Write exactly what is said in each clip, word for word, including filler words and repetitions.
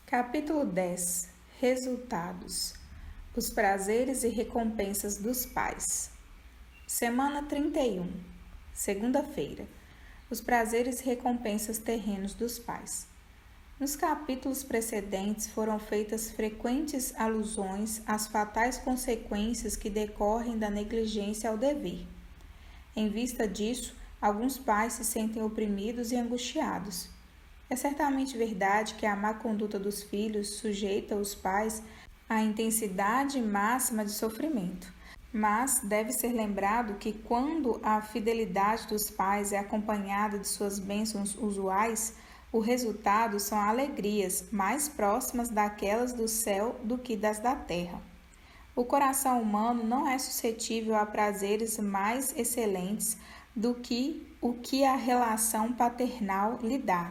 Capítulo dez. Resultados. Os prazeres e recompensas dos pais. Semana trinta e um. Segunda-feira. Os prazeres e recompensas terrenos dos pais. Nos capítulos precedentes foram feitas frequentes alusões às fatais consequências que decorrem da negligência ao dever. Em vista disso, alguns pais se sentem oprimidos e angustiados. É certamente verdade que a má conduta dos filhos sujeita os pais à intensidade máxima de sofrimento, mas deve ser lembrado que quando a fidelidade dos pais é acompanhada de suas bênçãos usuais, o resultado são alegrias mais próximas daquelas do céu do que das da terra. O coração humano não é suscetível a prazeres mais excelentes do que o que a relação paternal lhe dá.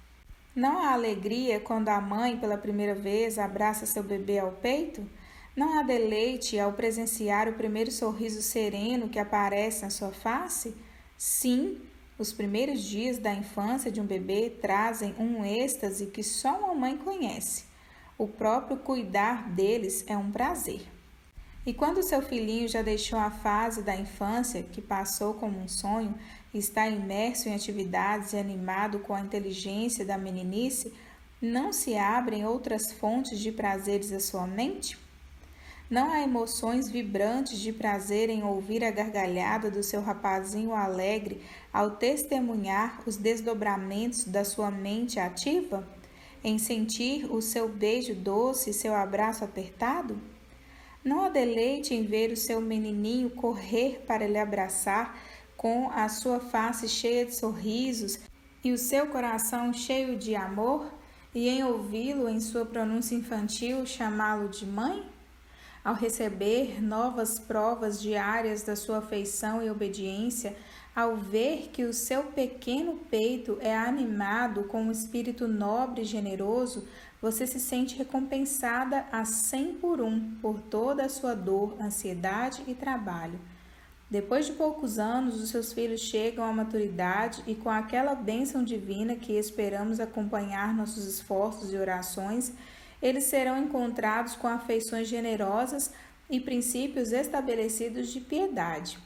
Não há alegria quando a mãe, pela primeira vez, abraça seu bebê ao peito? Não há deleite ao presenciar o primeiro sorriso sereno que aparece na sua face? Sim, os primeiros dias da infância de um bebê trazem um êxtase que só uma mãe conhece. O próprio cuidar deles é um prazer. E quando seu filhinho já deixou a fase da infância, que passou como um sonho, e está imerso em atividades e animado com a inteligência da meninice, não se abrem outras fontes de prazeres à sua mente? Não há emoções vibrantes de prazer em ouvir a gargalhada do seu rapazinho alegre ao testemunhar os desdobramentos da sua mente ativa? Em sentir o seu beijo doce e seu abraço apertado? Não há deleite em ver o seu menininho correr para lhe abraçar com a sua face cheia de sorrisos e o seu coração cheio de amor, e em ouvi-lo em sua pronúncia infantil chamá-lo de mãe? Ao receber novas provas diárias da sua afeição e obediência, ao ver que o seu pequeno peito é animado com um espírito nobre e generoso, você se sente recompensada a cem por um por toda a sua dor, ansiedade e trabalho. Depois de poucos anos, os seus filhos chegam à maturidade e, com aquela bênção divina que esperamos acompanhar nossos esforços e orações, eles serão encontrados com afeições generosas e princípios estabelecidos de piedade.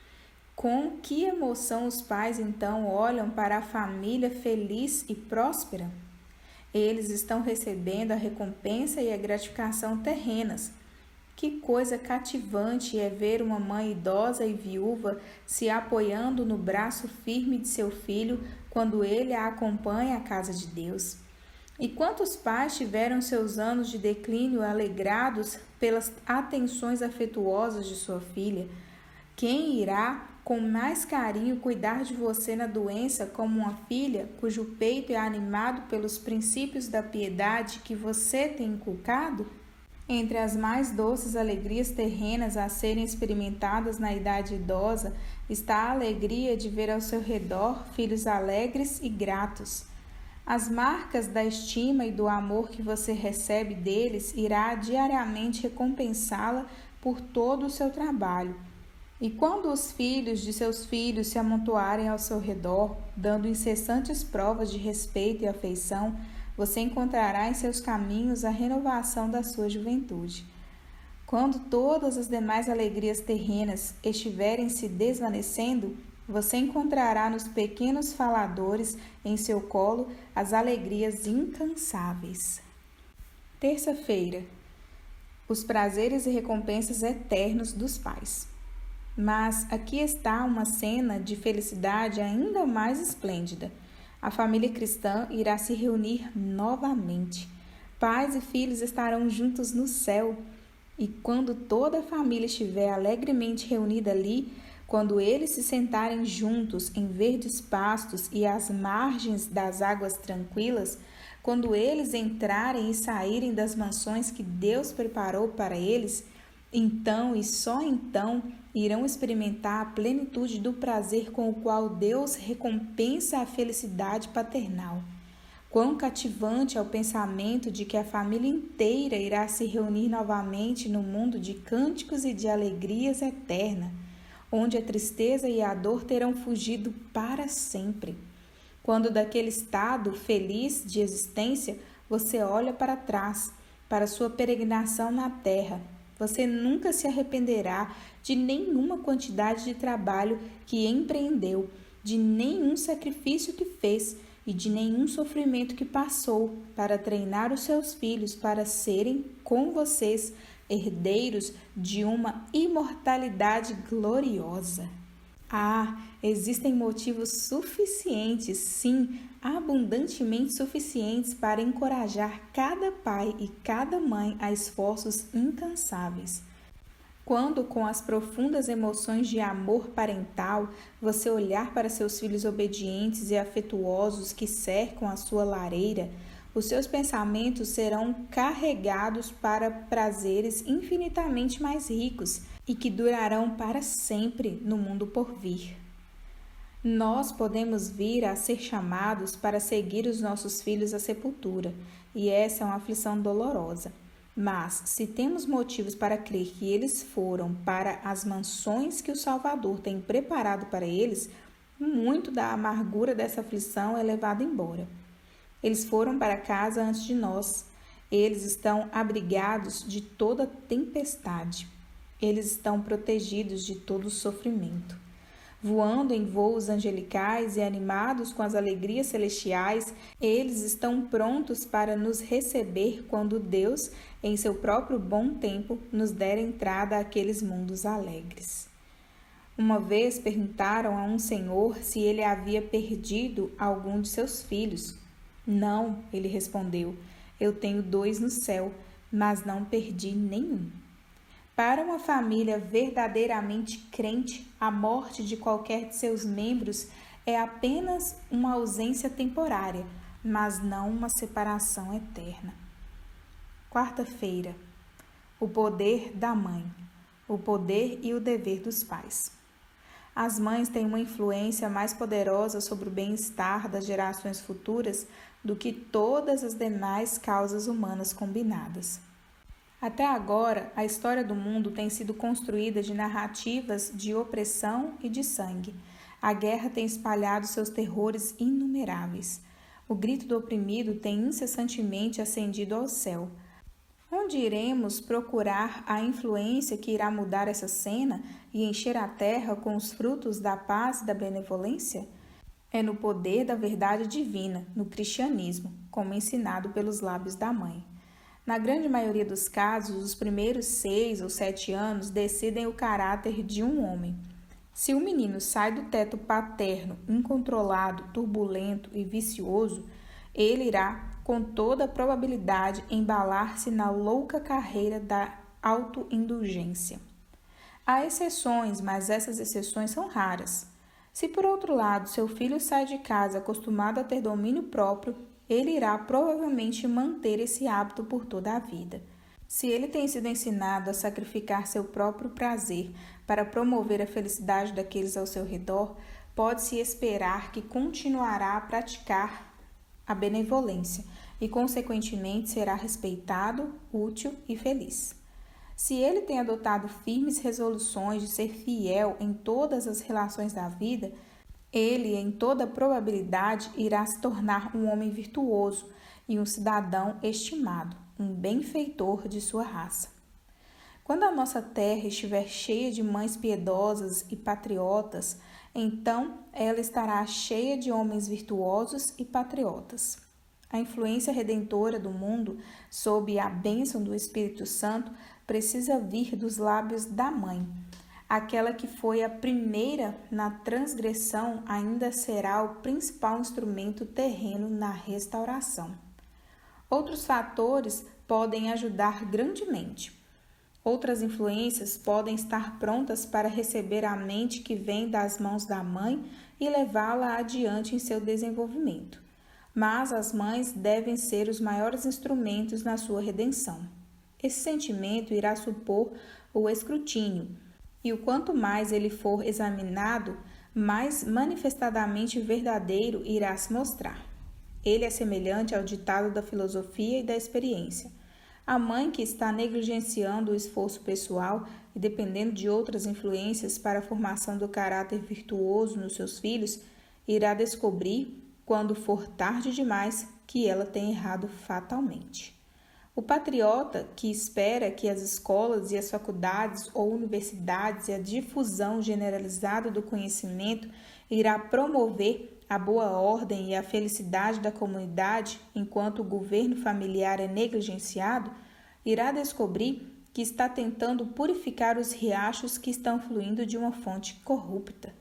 Com que emoção os pais então olham para a família feliz e próspera? Eles estão recebendo a recompensa e a gratificação terrenas. Que coisa cativante é ver uma mãe idosa e viúva se apoiando no braço firme de seu filho quando ele a acompanha à casa de Deus. E quantos pais tiveram seus anos de declínio alegrados pelas atenções afetuosas de sua filha? Quem irá com mais carinho cuidar de você na doença como uma filha cujo peito é animado pelos princípios da piedade que você tem inculcado? Entre as mais doces alegrias terrenas a serem experimentadas na idade idosa está a alegria de ver ao seu redor filhos alegres e gratos. As marcas da estima e do amor que você recebe deles irá diariamente recompensá-la por todo o seu trabalho. E quando os filhos de seus filhos se amontoarem ao seu redor, dando incessantes provas de respeito e afeição, você encontrará em seus caminhos a renovação da sua juventude. Quando todas as demais alegrias terrenas estiverem se desvanecendo, você encontrará nos pequenos faladores em seu colo as alegrias incansáveis. Terça-feira. Os prazeres e recompensas eternos dos pais. Mas aqui está uma cena de felicidade ainda mais esplêndida. A família cristã irá se reunir novamente. Pais e filhos estarão juntos no céu. E quando toda a família estiver alegremente reunida ali, quando eles se sentarem juntos em verdes pastos e às margens das águas tranquilas, quando eles entrarem e saírem das mansões que Deus preparou para eles, então e só então irão experimentar a plenitude do prazer com o qual Deus recompensa a felicidade paternal. Quão cativante é o pensamento de que a família inteira irá se reunir novamente no mundo de cânticos e de alegrias eterna, onde a tristeza e a dor terão fugido para sempre. Quando daquele estado feliz de existência você olha para trás, para sua peregrinação na terra. Você nunca se arrependerá de nenhuma quantidade de trabalho que empreendeu, de nenhum sacrifício que fez e de nenhum sofrimento que passou para treinar os seus filhos para serem, com vocês, herdeiros de uma imortalidade gloriosa. Ah, existem motivos suficientes, sim, abundantemente suficientes para encorajar cada pai e cada mãe a esforços incansáveis. Quando, com as profundas emoções de amor parental, você olhar para seus filhos obedientes e afetuosos que cercam a sua lareira, os seus pensamentos serão carregados para prazeres infinitamente mais ricos e que durarão para sempre no mundo por vir. Nós podemos vir a ser chamados para seguir os nossos filhos à sepultura, e essa é uma aflição dolorosa. Mas, se temos motivos para crer que eles foram para as mansões que o Salvador tem preparado para eles, muito da amargura dessa aflição é levado embora. Eles foram para casa antes de nós. Eles estão abrigados de toda tempestade. Eles estão protegidos de todo sofrimento. Voando em voos angelicais e animados com as alegrias celestiais, eles estão prontos para nos receber quando Deus, em seu próprio bom tempo, nos der entrada àqueles mundos alegres. Uma vez perguntaram a um senhor se ele havia perdido algum de seus filhos. Não, ele respondeu, eu tenho dois no céu, mas não perdi nenhum. Para uma família verdadeiramente crente, a morte de qualquer de seus membros é apenas uma ausência temporária, mas não uma separação eterna. Quarta-feira. O poder da mãe. O poder e o dever dos pais. As mães têm uma influência mais poderosa sobre o bem-estar das gerações futuras do que todas as demais causas humanas combinadas. Até agora, a história do mundo tem sido construída de narrativas de opressão e de sangue. A guerra tem espalhado seus terrores inumeráveis. O grito do oprimido tem incessantemente ascendido ao céu. Onde iremos procurar a influência que irá mudar essa cena e encher a terra com os frutos da paz e da benevolência? É no poder da verdade divina, no cristianismo, como ensinado pelos lábios da mãe. Na grande maioria dos casos, os primeiros seis ou sete anos decidem o caráter de um homem. Se o menino sai do teto paterno, incontrolado, turbulento e vicioso, ele irá, com toda a probabilidade, embalar-se na louca carreira da autoindulgência. Há exceções, mas essas exceções são raras. Se, por outro lado, seu filho sai de casa acostumado a ter domínio próprio, ele irá provavelmente manter esse hábito por toda a vida. Se ele tem sido ensinado a sacrificar seu próprio prazer para promover a felicidade daqueles ao seu redor, pode-se esperar que continuará a praticar a benevolência e, consequentemente, será respeitado, útil e feliz. Se ele tem adotado firmes resoluções de ser fiel em todas as relações da vida, ele, em toda probabilidade, irá se tornar um homem virtuoso e um cidadão estimado, um benfeitor de sua raça. Quando a nossa terra estiver cheia de mães piedosas e patriotas, então ela estará cheia de homens virtuosos e patriotas. A influência redentora do mundo, sob a bênção do Espírito Santo, precisa vir dos lábios da mãe. Aquela que foi a primeira na transgressão ainda será o principal instrumento terreno na restauração. Outros fatores podem ajudar grandemente. Outras influências podem estar prontas para receber a mente que vem das mãos da mãe e levá-la adiante em seu desenvolvimento. Mas as mães devem ser os maiores instrumentos na sua redenção. Esse sentimento irá supor o escrutínio, e o quanto mais ele for examinado, mais manifestadamente verdadeiro irá se mostrar. Ele é semelhante ao ditado da filosofia e da experiência. A mãe que está negligenciando o esforço pessoal e dependendo de outras influências para a formação do caráter virtuoso nos seus filhos, irá descobrir, quando for tarde demais, que ela tenha errado fatalmente. O patriota que espera que as escolas e as faculdades ou universidades e a difusão generalizada do conhecimento irá promover a boa ordem e a felicidade da comunidade enquanto o governo familiar é negligenciado, irá descobrir que está tentando purificar os riachos que estão fluindo de uma fonte corrupta.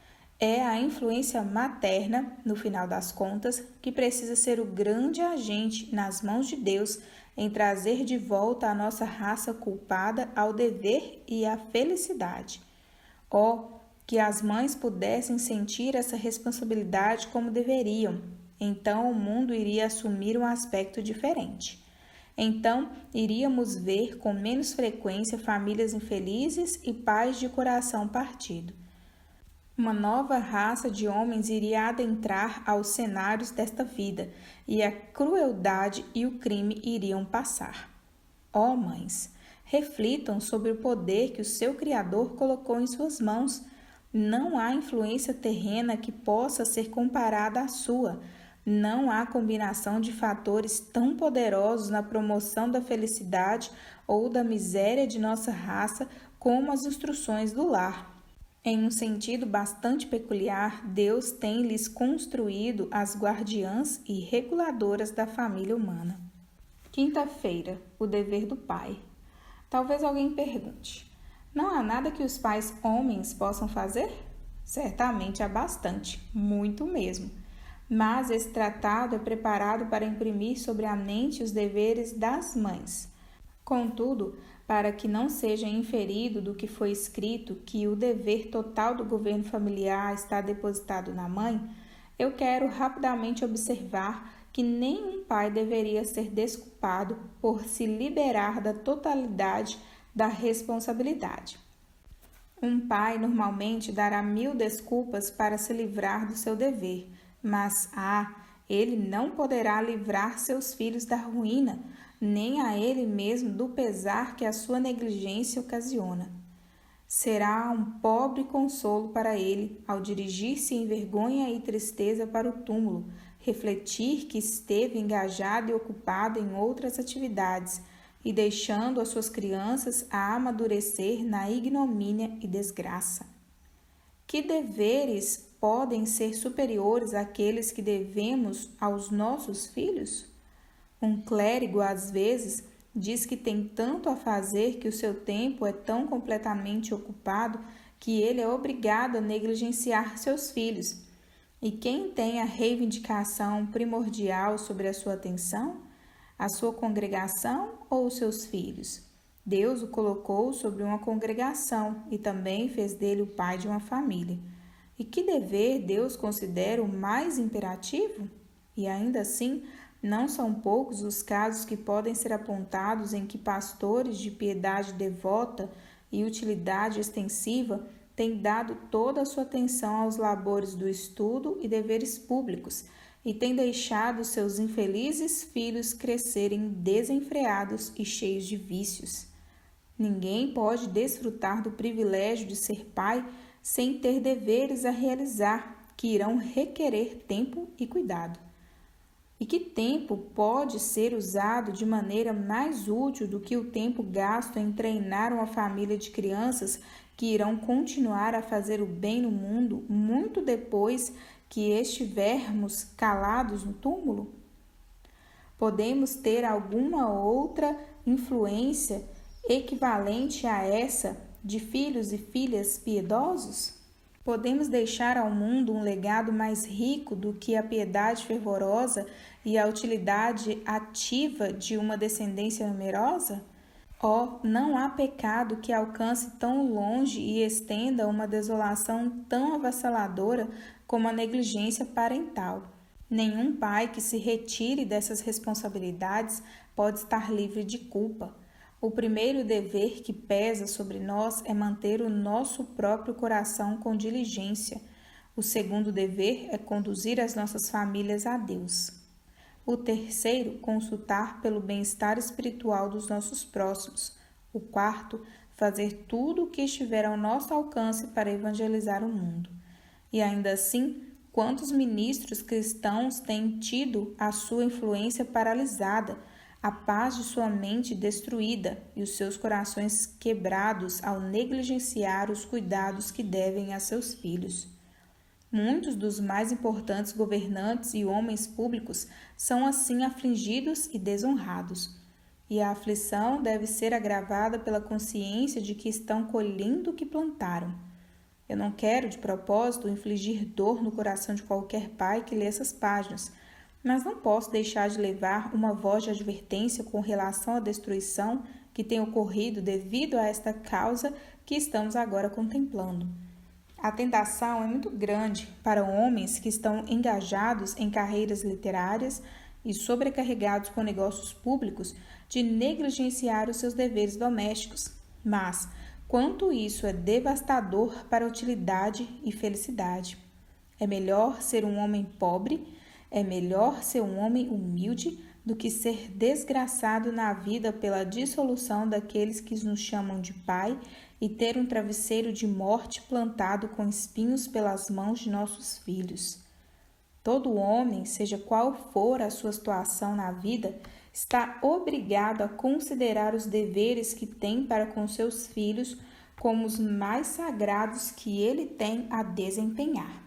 É a influência materna, no final das contas, que precisa ser o grande agente nas mãos de Deus em trazer de volta a nossa raça culpada ao dever e à felicidade. Oh, que as mães pudessem sentir essa responsabilidade como deveriam, então o mundo iria assumir um aspecto diferente. Então, iríamos ver com menos frequência famílias infelizes e pais de coração partido. Uma nova raça de homens iria adentrar aos cenários desta vida e a crueldade e o crime iriam passar. Ó mães, reflitam sobre o poder que o seu Criador colocou em suas mãos. Não há influência terrena que possa ser comparada à sua. Não há combinação de fatores tão poderosos na promoção da felicidade ou da miséria de nossa raça como as instruções do lar. Em um sentido bastante peculiar, Deus tem lhes construído as guardiãs e reguladoras da família humana. Quinta-feira, o dever do pai. Talvez alguém pergunte: não há nada que os pais homens possam fazer? Certamente há bastante, muito mesmo. Mas esse tratado é preparado para imprimir sobre a mente os deveres das mães. Contudo, para que não seja inferido do que foi escrito que o dever total do governo familiar está depositado na mãe, eu quero rapidamente observar que nenhum pai deveria ser desculpado por se liberar da totalidade da responsabilidade. Um pai normalmente dará mil desculpas para se livrar do seu dever, mas ah, ele não poderá livrar seus filhos da ruína, nem a ele mesmo do pesar que a sua negligência ocasiona. Será um pobre consolo para ele, ao dirigir-se em vergonha e tristeza para o túmulo, refletir que esteve engajado e ocupado em outras atividades, e deixando as suas crianças a amadurecer na ignomínia e desgraça. Que deveres podem ser superiores àqueles que devemos aos nossos filhos? Um clérigo, às vezes, diz que tem tanto a fazer que o seu tempo é tão completamente ocupado que ele é obrigado a negligenciar seus filhos. E quem tem a reivindicação primordial sobre a sua atenção? A sua congregação ou os seus filhos? Deus o colocou sobre uma congregação e também fez dele o pai de uma família. E que dever Deus considera o mais imperativo? E ainda assim, não são poucos os casos que podem ser apontados em que pastores de piedade devota e utilidade extensiva têm dado toda a sua atenção aos labores do estudo e deveres públicos e têm deixado seus infelizes filhos crescerem desenfreados e cheios de vícios. Ninguém pode desfrutar do privilégio de ser pai sem ter deveres a realizar que irão requerer tempo e cuidado. E que tempo pode ser usado de maneira mais útil do que o tempo gasto em treinar uma família de crianças que irão continuar a fazer o bem no mundo muito depois que estivermos calados no túmulo? Podemos ter alguma outra influência equivalente a essa de filhos e filhas piedosos? Podemos deixar ao mundo um legado mais rico do que a piedade fervorosa e a utilidade ativa de uma descendência numerosa? Oh, não há pecado que alcance tão longe e estenda uma desolação tão avassaladora como a negligência parental. Nenhum pai que se retire dessas responsabilidades pode estar livre de culpa. O primeiro dever que pesa sobre nós é manter o nosso próprio coração com diligência. O segundo dever é conduzir as nossas famílias a Deus. O terceiro, consultar pelo bem-estar espiritual dos nossos próximos. O quarto, fazer tudo o que estiver ao nosso alcance para evangelizar o mundo. E ainda assim, quantos ministros cristãos têm tido a sua influência paralisada, a paz de sua mente destruída e os seus corações quebrados ao negligenciar os cuidados que devem a seus filhos. Muitos dos mais importantes governantes e homens públicos são assim afligidos e desonrados, e a aflição deve ser agravada pela consciência de que estão colhendo o que plantaram. Eu não quero, de propósito, infligir dor no coração de qualquer pai que lê essas páginas, mas não posso deixar de levar uma voz de advertência com relação à destruição que tem ocorrido devido a esta causa que estamos agora contemplando. A tentação é muito grande para homens que estão engajados em carreiras literárias e sobrecarregados com negócios públicos de negligenciar os seus deveres domésticos, mas quanto isso é devastador para a utilidade e felicidade. É melhor ser um homem pobre, é melhor ser um homem humilde do que ser desgraçado na vida pela dissolução daqueles que nos chamam de pai e ter um travesseiro de morte plantado com espinhos pelas mãos de nossos filhos. Todo homem, seja qual for a sua situação na vida, está obrigado a considerar os deveres que tem para com seus filhos como os mais sagrados que ele tem a desempenhar.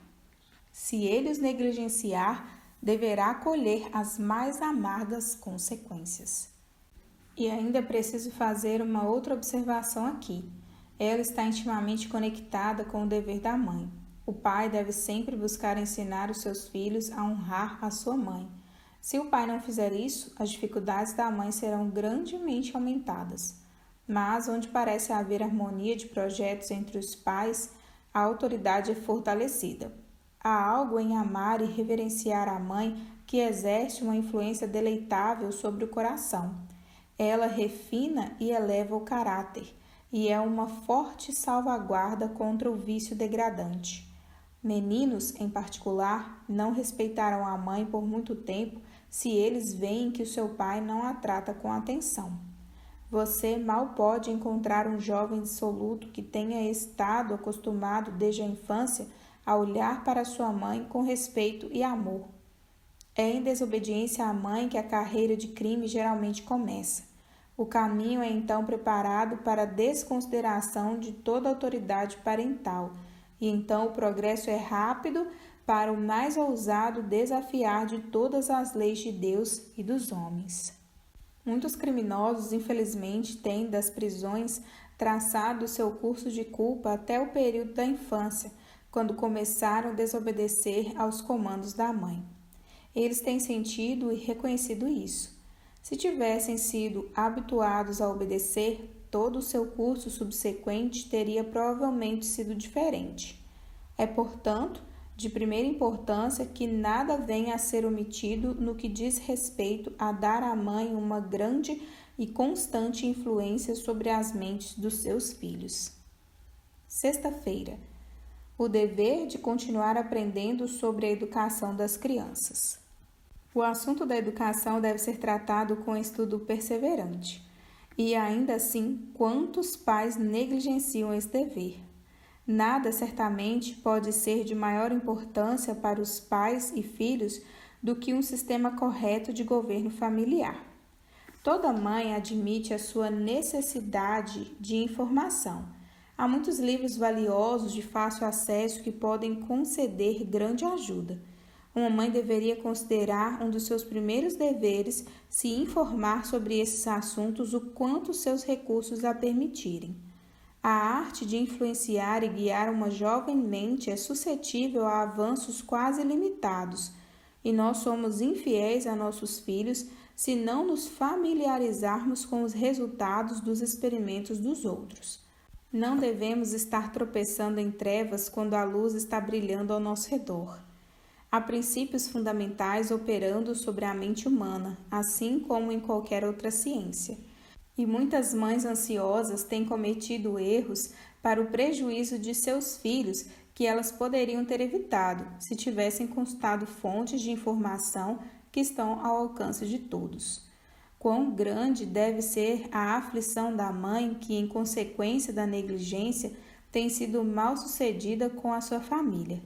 Se ele os negligenciar, deverá colher as mais amargas consequências. E ainda é preciso fazer uma outra observação aqui. Ela está intimamente conectada com o dever da mãe. O pai deve sempre buscar ensinar os seus filhos a honrar a sua mãe. Se o pai não fizer isso, as dificuldades da mãe serão grandemente aumentadas. Mas onde parece haver harmonia de projetos entre os pais, a autoridade é fortalecida. Há algo em amar e reverenciar a mãe que exerce uma influência deleitável sobre o coração. Ela refina e eleva o caráter, e é uma forte salvaguarda contra o vício degradante. Meninos, em particular, não respeitarão a mãe por muito tempo se eles veem que o seu pai não a trata com atenção. Você mal pode encontrar um jovem dissoluto que tenha estado acostumado desde a infância a olhar para sua mãe com respeito e amor. É em desobediência à mãe que a carreira de crime geralmente começa. O caminho é então preparado para a desconsideração de toda autoridade parental, e então o progresso é rápido para o mais ousado desafiar de todas as leis de Deus e dos homens. Muitos criminosos, infelizmente, têm das prisões traçado seu curso de culpa até o período da infância, quando começaram a desobedecer aos comandos da mãe. Eles têm sentido e reconhecido isso. Se tivessem sido habituados a obedecer, todo o seu curso subsequente teria provavelmente sido diferente. É, portanto, de primeira importância que nada venha a ser omitido no que diz respeito a dar à mãe uma grande e constante influência sobre as mentes dos seus filhos. Sexta-feira. O dever de continuar aprendendo sobre a educação das crianças. O assunto da educação deve ser tratado com estudo perseverante. E ainda assim, quantos pais negligenciam esse dever? Nada certamente pode ser de maior importância para os pais e filhos do que um sistema correto de governo familiar. Toda mãe admite a sua necessidade de informação. Há muitos livros valiosos de fácil acesso que podem conceder grande ajuda. Uma mãe deveria considerar um dos seus primeiros deveres se informar sobre esses assuntos o quanto seus recursos a permitirem. A arte de influenciar e guiar uma jovem mente é suscetível a avanços quase ilimitados, e nós somos infiéis a nossos filhos se não nos familiarizarmos com os resultados dos experimentos dos outros. Não devemos estar tropeçando em trevas quando a luz está brilhando ao nosso redor. Há princípios fundamentais operando sobre a mente humana, assim como em qualquer outra ciência. E muitas mães ansiosas têm cometido erros para o prejuízo de seus filhos que elas poderiam ter evitado se tivessem consultado fontes de informação que estão ao alcance de todos. Quão grande deve ser a aflição da mãe que, em consequência da negligência, tem sido mal sucedida com a sua família.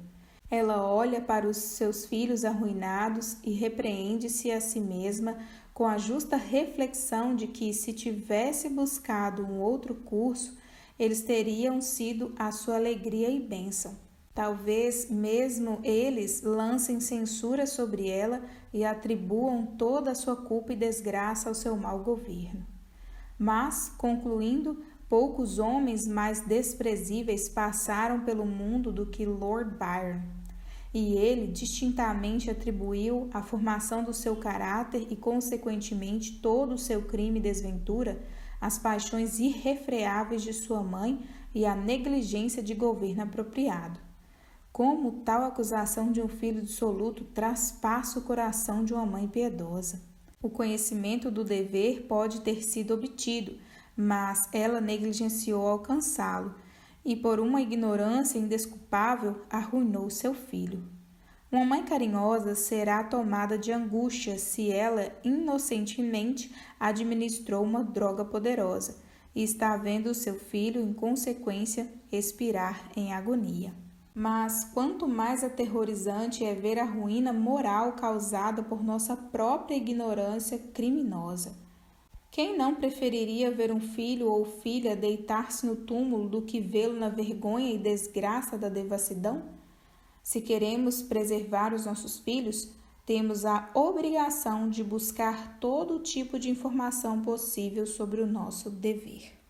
Ela olha para os seus filhos arruinados e repreende-se a si mesma com a justa reflexão de que, se tivesse buscado um outro curso, eles teriam sido a sua alegria e bênção. Talvez mesmo eles lancem censura sobre ela e atribuam toda a sua culpa e desgraça ao seu mau governo. Mas, concluindo, poucos homens mais desprezíveis passaram pelo mundo do que Lord Byron, e ele distintamente atribuiu a formação do seu caráter e, consequentemente, todo o seu crime e desventura às paixões irrefreáveis de sua mãe e à negligência de governo apropriado. Como tal acusação de um filho dissoluto traspassa o coração de uma mãe piedosa. O conhecimento do dever pode ter sido obtido, mas ela negligenciou alcançá-lo e, por uma ignorância indesculpável, arruinou seu filho. Uma mãe carinhosa será tomada de angústia se ela inocentemente administrou uma droga poderosa e está vendo o seu filho, em consequência, expirar em agonia. Mas quanto mais aterrorizante é ver a ruína moral causada por nossa própria ignorância criminosa. Quem não preferiria ver um filho ou filha deitar-se no túmulo do que vê-lo na vergonha e desgraça da devassidão? Se queremos preservar os nossos filhos, temos a obrigação de buscar todo tipo de informação possível sobre o nosso dever.